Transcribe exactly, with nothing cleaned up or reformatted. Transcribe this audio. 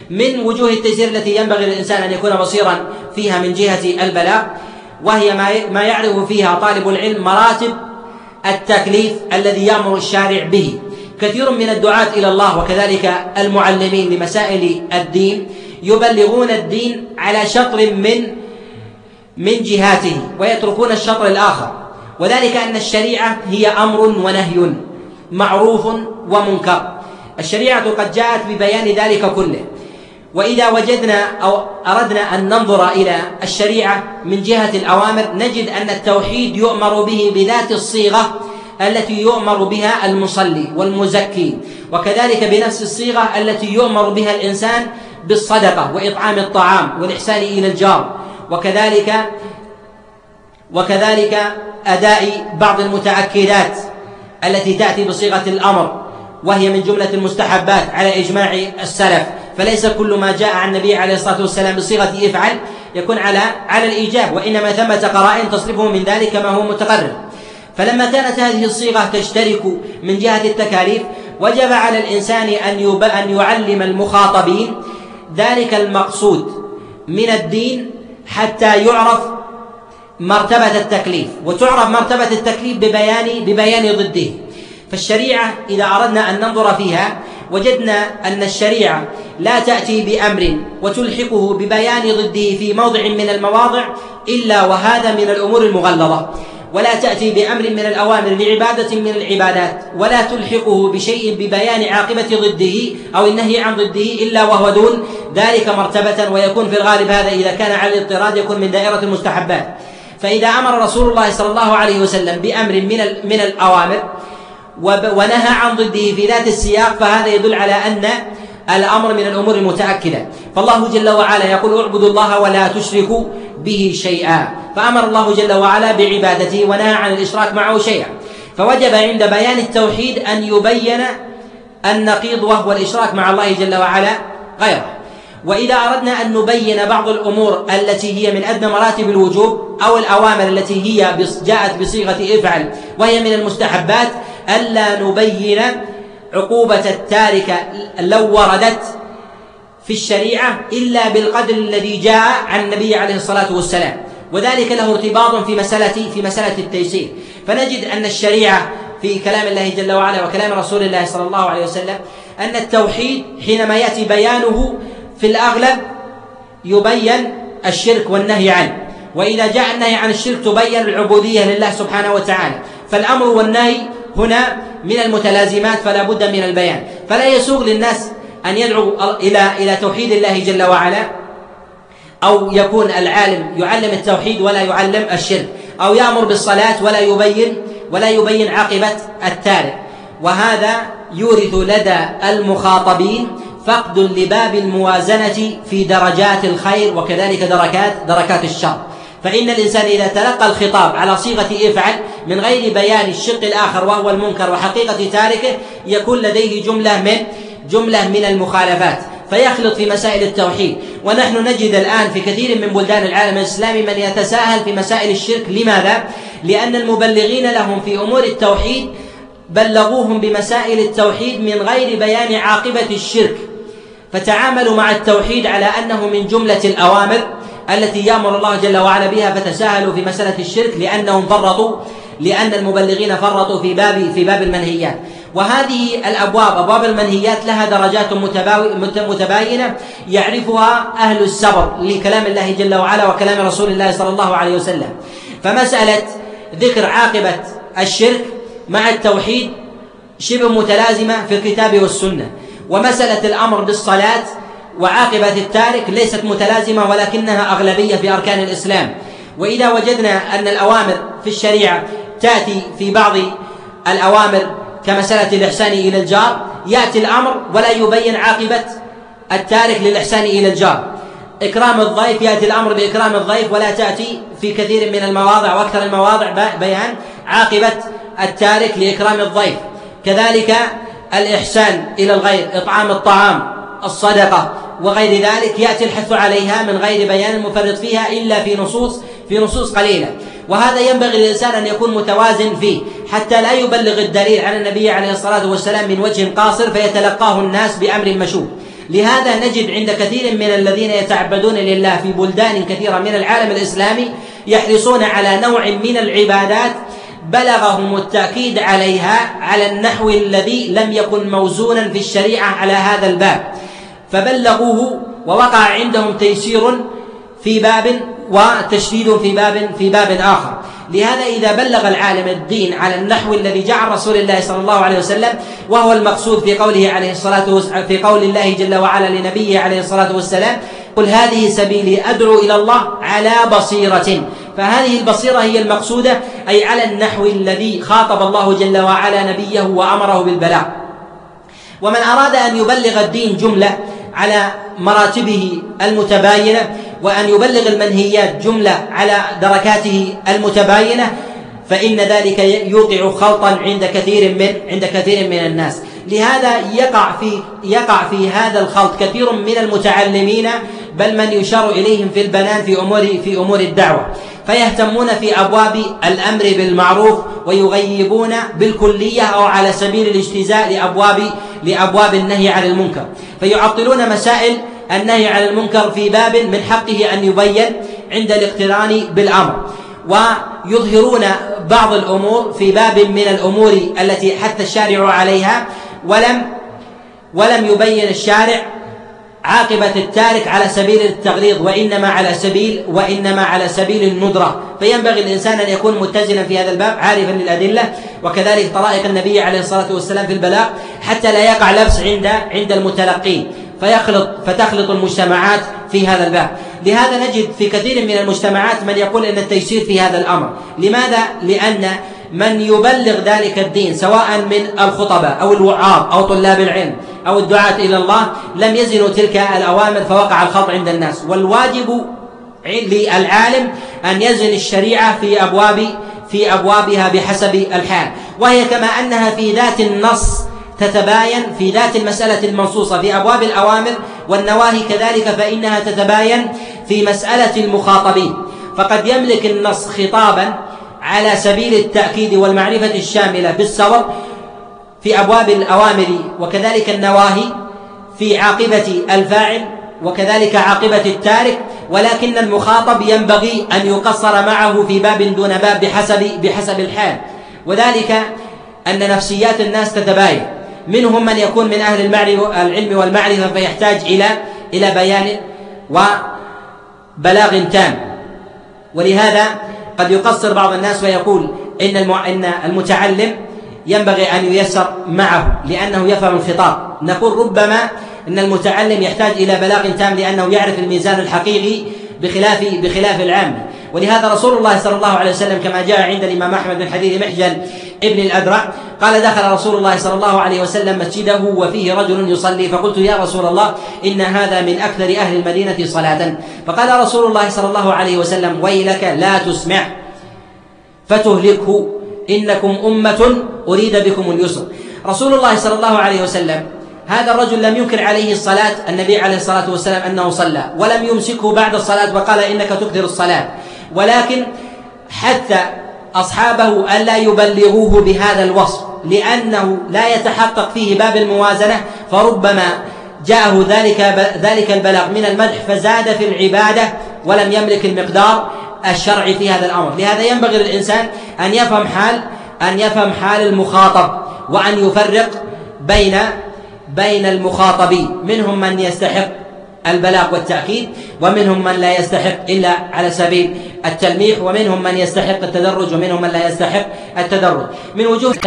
من وجوه التيسير التي ينبغي للإنسان أن يكون بصيرا فيها من جهة البلاغ، وهي ما يعرف فيها طالب العلم مراتب التكليف الذي يأمر الشارع به. كثير من الدعاة إلى الله وكذلك المعلمين لمسائل الدين يبلغون الدين على شطر من من جهاته ويتركون الشطر الآخر، وذلك أن الشريعة هي أمر ونهي، معروف ومنكر. الشريعة قد جاءت ببيان ذلك كله. وإذا وجدنا أو أردنا أن ننظر إلى الشريعة من جهة الأوامر نجد أن التوحيد يؤمر به بذات الصيغة التي يؤمر بها المصلي والمزكي، وكذلك بنفس الصيغة التي يؤمر بها الإنسان بالصدقة وإطعام الطعام والإحسان إلى الجار، وكذلك وكذلك أداء بعض المتأكدات التي تأتي بصيغة الأمر وهي من جملة المستحبات على إجماع السلف. فليس كل ما جاء عن النبي عليه الصلاة والسلام بصيغة افعل يكون على على الإيجاب، وإنما ثمة قرائن تصرفه من ذلك كما هو متقرر. فلما كانت هذه الصيغة تشترك من جهة التكاليف وجب على الإنسان أن أن يعلم المخاطبين ذلك المقصود من الدين حتى يعرف مرتبة التكليف، وتعرف مرتبة التكليف ببيان ببيان ضده. فالشريعة إذا أردنا أن ننظر فيها وجدنا أن الشريعة لا تأتي بأمر وتلحقه ببيان ضده في موضع من المواضع إلا وهذا من الأمور المغلظة، ولا تأتي بأمر من الأوامر لعبادة من العبادات ولا تلحقه بشيء ببيان عاقبة ضده أو النهي عن ضده إلا وهو دون ذلك مرتبة، ويكون في الغالب هذا إذا كان على الاضطراد يكون من دائرة المستحبات. فإذا أمر رسول الله صلى الله عليه وسلم بأمر من من الأوامر ونهى عن ضده في ذات السياق فهذا يدل على أن الأمر من الأمور المتأكدة. فالله جل وعلا يقول اعبدوا الله ولا تشركوا به شيئا، فأمر الله جل وعلا بعبادته ونهى عن الإشراك معه شيئا. فوجب عند بيان التوحيد أن يبين النقيض وهو الإشراك مع الله جل وعلا غيره. وإذا أردنا أن نبين بعض الأمور التي هي من أدنى مراتب الوجوب أو الأوامر التي هي جاءت بصيغة افعل وهي من المستحبات ألا نبين عقوبة التارك لو وردت في الشريعة إلا بالقدر الذي جاء عن النبي عليه الصلاة والسلام، وذلك له ارتباط في مسألة في مسألة التيسير. فنجد أن الشريعة في كلام الله جل وعلا وكلام رسول الله صلى الله عليه وسلم أن التوحيد حينما يأتي بيانه في الأغلب يبين الشرك والنهي عنه، وإذا جاء النهي عن الشرك تبين العبودية لله سبحانه وتعالى. فالأمر والنهي هنا من المتلازمات فلا بد من البيان. فلا يسوغ للناس أن يدعوا إلى إلى توحيد الله جل وعلا، أو يكون العالم يعلم التوحيد ولا يعلم الشرك، أو يأمر بالصلاة ولا يبين ولا يبين عاقبة التارك. وهذا يورث لدى المخاطبين فقد لباب الموازنة في درجات الخير وكذلك دركات دركات الشر. فإن الإنسان إذا تلقى الخطاب على صيغة افعل من غير بيان الشق الآخر وهو المنكر وحقيقة تاركه يكون لديه جملة من جملة من المخالفات فيخلط في مسائل التوحيد. ونحن نجد الآن في كثير من بلدان العالم الإسلامي من يتساهل في مسائل الشرك. لماذا؟ لأن المبلغين لهم في أمور التوحيد بلغوهم بمسائل التوحيد من غير بيان عاقبة الشرك، فتعاملوا مع التوحيد على أنه من جملة الأوامر التي يأمر الله جل وعلا بها، فتساهلوا في مسألة الشرك لأنهم فرطوا لأن المبلغين فرطوا في باب في باب المنهيات. وهذه الأبواب أبواب المنهيات لها درجات متباينة يعرفها أهل الصبر لكلام الله جل وعلا وكلام رسول الله صلى الله عليه وسلم. فمسألة ذكر عاقبة الشرك مع التوحيد شبه متلازمة في الكتاب والسنة، ومسألة الأمر بالصلاة وعاقبة التارك ليست متلازمة ولكنها أغلبية في أركان الإسلام. وإذا وجدنا أن الأوامر في الشريعة تأتي في بعض الأوامر كمسألة الإحسان إلى الجار يأتي الأمر ولا يبين عاقبة التارك للإحسان إلى الجار. إكرام الضيف يأتي الأمر بإكرام الضيف ولا تأتي في كثير من المواضع وأكثر المواضع بيان عاقبة التارك لإكرام الضيف. كذلك الإحسان إلى الغير، إطعام الطعام، الصدقة وغير ذلك يأتي الحث عليها من غير بيان المفرط فيها إلا في نصوص في نصوص قليلة. وهذا ينبغي للإنسان أن يكون متوازن فيه حتى لا يبلغ الدليل عن النبي عليه الصلاة والسلام من وجه قاصر فيتلقاه الناس بأمر مشوب. لهذا نجد عند كثير من الذين يتعبدون لله في بلدان كثيرة من العالم الإسلامي يحرصون على نوع من العبادات بلغهم التأكيد عليها على النحو الذي لم يكن موزونا في الشريعة على هذا الباب، فبلغوه ووقع عندهم تيسير في باب وتشديد في باب في باب آخر. لهذا إذا بلغ العالم الدين على النحو الذي جاء رسول الله صلى الله عليه وسلم، وهو المقصود في قوله عليه الصلاة والسلام في قول الله جل وعلا لنبيه عليه الصلاة والسلام: قل هذه سبيلي أدعو إلى الله على بصيرة، فهذه البصيرة هي المقصودة، أي على النحو الذي خاطب الله جل وعلا نبيه وأمره بالبلاغ. ومن أراد أن يبلغ الدين جملة على مراتبه المتباينة، وأن يبلغ المنهيات جملة على دركاته المتباينة، فإن ذلك يوقع خلطا عند كثير من عند كثير من الناس. لهذا يقع في يقع في هذا الخلط كثير من المتعلمين، بل من يشار إليهم في البنان في أمور في أمور الدعوة، فيهتمون في أبواب الأمر بالمعروف ويغيبون بالكلية أو على سبيل الاجتزاء لأبواب لأبواب النهي عن المنكر، فيعطلون مسائل النهي عن المنكر في باب من حقه أن يبين عند الاقتران بالأمر، ويظهرون بعض الأمور في باب من الأمور التي حث الشارع عليها، ولم ولم يبين الشارع عاقبة التارك على سبيل التغليظ، وإنما على سبيل وإنما على سبيل الندرة. فينبغي الإنسان أن يكون متزنا في هذا الباب عارفا للأدلة، وكذلك طرائق النبي عليه الصلاة والسلام في البلاغ، حتى لا يقع لبس عند عند المتلقين فيخلط فتخلط المجتمعات في هذا الباب. لهذا نجد في كثير من المجتمعات من يقول إن التيسير في هذا الأمر. لماذا؟ لأن من يبلغ ذلك الدين سواء من الخطباء أو الوعاظ أو طلاب العلم أو الدعاة إلى الله لم يزنوا تلك الأوامر، فوقع الخلط عند الناس. والواجب للعالم أن يزن الشريعة في أبواب في أبوابها بحسب الحال، وهي كما أنها في ذات النص تتباين في ذات المسألة المنصوصة في أبواب الأوامر والنواهي، كذلك فإنها تتباين في مسألة المخاطبين. فقد يملك النص خطابا على سبيل التأكيد والمعرفة الشاملة بالصور في أبواب الأوامر وكذلك النواهي في عاقبة الفاعل وكذلك عاقبة التارك، ولكن المخاطب ينبغي أن يقصر معه في باب دون باب بحسب بحسب الحال. وذلك أن نفسيات الناس تتباين، منهم من يكون من أهل العلم والمعرفة فيحتاج إلى إلى بيان وبلاغ تام، ولهذا قد يقصر بعض الناس ويقول إن إن المتعلم ينبغي أن ييسر معه لأنه يفهم الخطاب. نقول ربما إن المتعلم يحتاج إلى بلاغ تام لأنه يعرف الميزان الحقيقي بخلاف بخلاف العام. ولهذا رسول الله صلى الله عليه وسلم كما جاء عند الإمام أحمد من حديث محجن ابن الأدرع قال: دخل رسول الله صلى الله عليه وسلم مسجده وفيه رجل يصلي، فقلت: يا رسول الله إن هذا من أكثر أهل المدينة صلاة. فقال رسول الله صلى الله عليه وسلم: ويلك لا تسمع فتهلكه، إنكم أمة أريد بكم اليسر. رسول الله صلى الله عليه وسلم هذا الرجل لم ينكر عليه الصلاة، النبي عليه الصلاة والسلام أنه صلى، ولم يمسكه بعد الصلاة وقال: إنك تكثر الصلاة، ولكن حتى أصحابه ألا يبلغوه بهذا الوصف لأنه لا يتحقق فيه باب الموازنة، فربما جاءه ذلك ذلك البلاغ من المدح فزاد في العبادة ولم يملك المقدار الشرعي في هذا الأمر. لهذا ينبغي للإنسان أن يفهم حال أن يفهم حال المخاطب، وأن يفرق بين بين المخاطبين، منهم من يستحق البلاغ والتأكيد، ومنهم من لا يستحق إلا على سبيل التلميح، ومنهم من يستحق التدرج، ومنهم من لا يستحق التدرج. من وجوه